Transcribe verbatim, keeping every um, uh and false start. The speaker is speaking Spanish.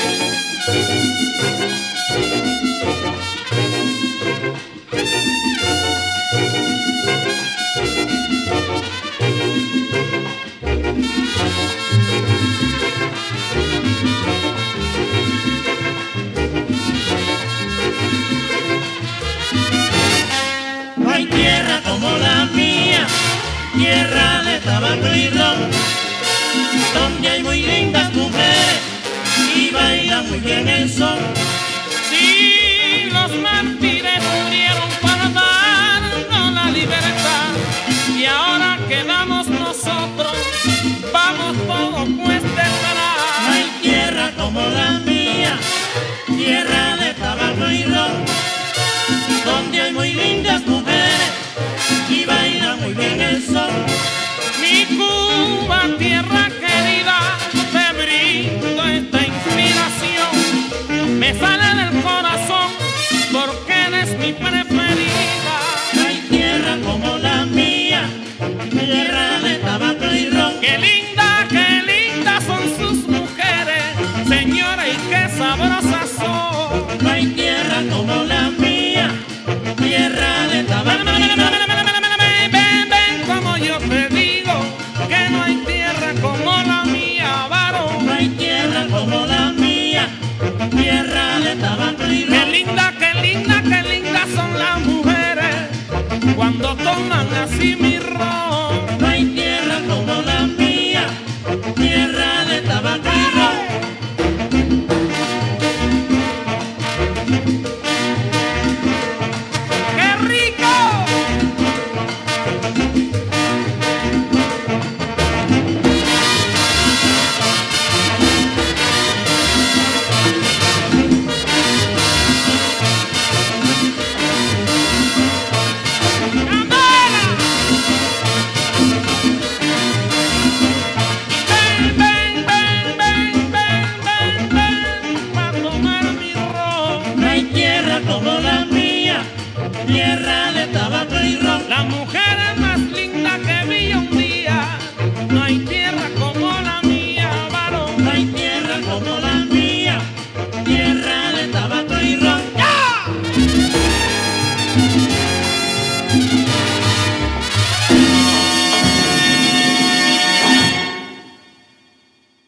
No hay tierra como la mía, tierra de tabaco y ron, donde hay muy lindas mujeres y bailan muy bien el son. Sí, los mártires murieron para darnos la libertad, y ahora quedamos nosotros, vamos todos cuesta atrás. No hay tierra como la mía, tierra de tabaco y ron, donde hay muy lindas mujeres y baila muy bien el sol. Mi Cuba, tierra querida, te brindo esta inspiración. Me sale del corazón porque eres mi preferida. No hay tierra como la mía, tierra de tabaco y ron. Qué linda, qué lindas son sus mujeres, señora, y qué sabrosas son. No hay tierra como la mía, tierra de tabaco y ron. Ven, ven, como yo te digo, que no hay tierra como la mía, varón. No hay tierra como la mía, tierra de tabaco y Qué ron. linda, qué linda, qué lindas son las mujeres cuando toman así mi ron. No hay tierra como la mía, tierra de tabaco y ron. ¡Qué rico! Ven, ven, ven, ven, ven, ven, ven, pa' tomar mi ron. No hay tierra como la mía, tierra de tabaco y ron. Las mujeres